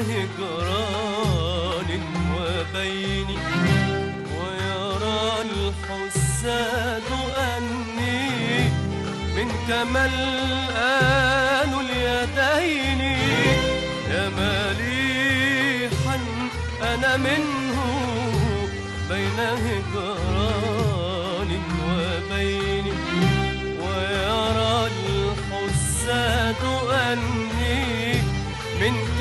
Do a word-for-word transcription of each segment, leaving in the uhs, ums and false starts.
هجران وبيني، ويرى الحساد أني منك ملآن اليدين. يا مليحا أنا منه بين هجران وبيني، ويرى الحساد أني منك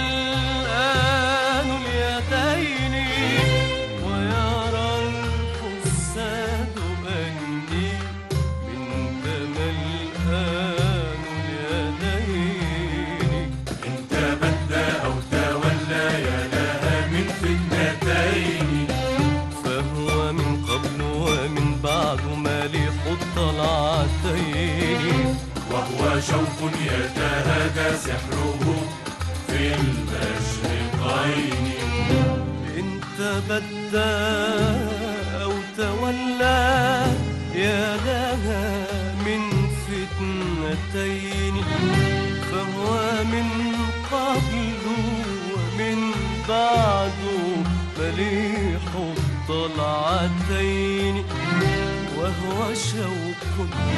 ملآن اليدين. ويرى الحساد أني منك ملآن اليدين. إن تبدى أو تولى يا لها من فتنتين، فهو من قبل ومن بعد مليح الطلعتين، وهو شوق يتهادى سحره في المشرقين. إن تبدى أو تولى يا لها من فتنتين، فهو من قبل ومن بعد مليح الطلعتين، وهو شوق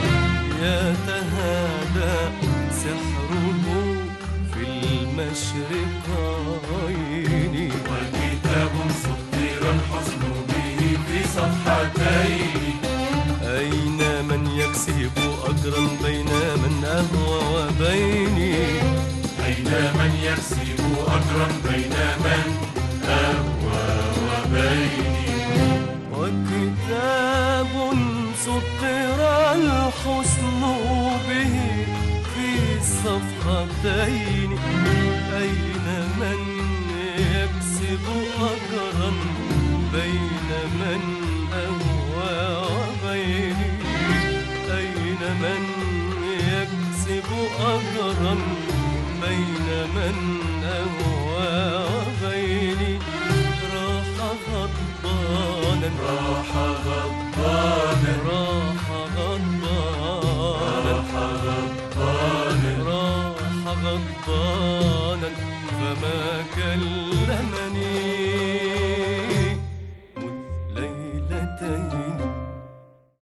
يتهادى سحره في المشرقين. وكتاب سطر الحسن به في صفحتين، أين من يكسب أجرا بين من أهوى وبيني؟ أين من يكسب أجرا بين من أهوى وبيني؟ وكتاب سطر الحسن به في صفحتين، أين من يكسب أجرا بين من أهوى وبيني؟ أين من يكسب أجرا بين من أهوى وبيني؟ راح غضبانا راح غضبانا راح غضبانا راح غضبانا راح غضبانا فما كلا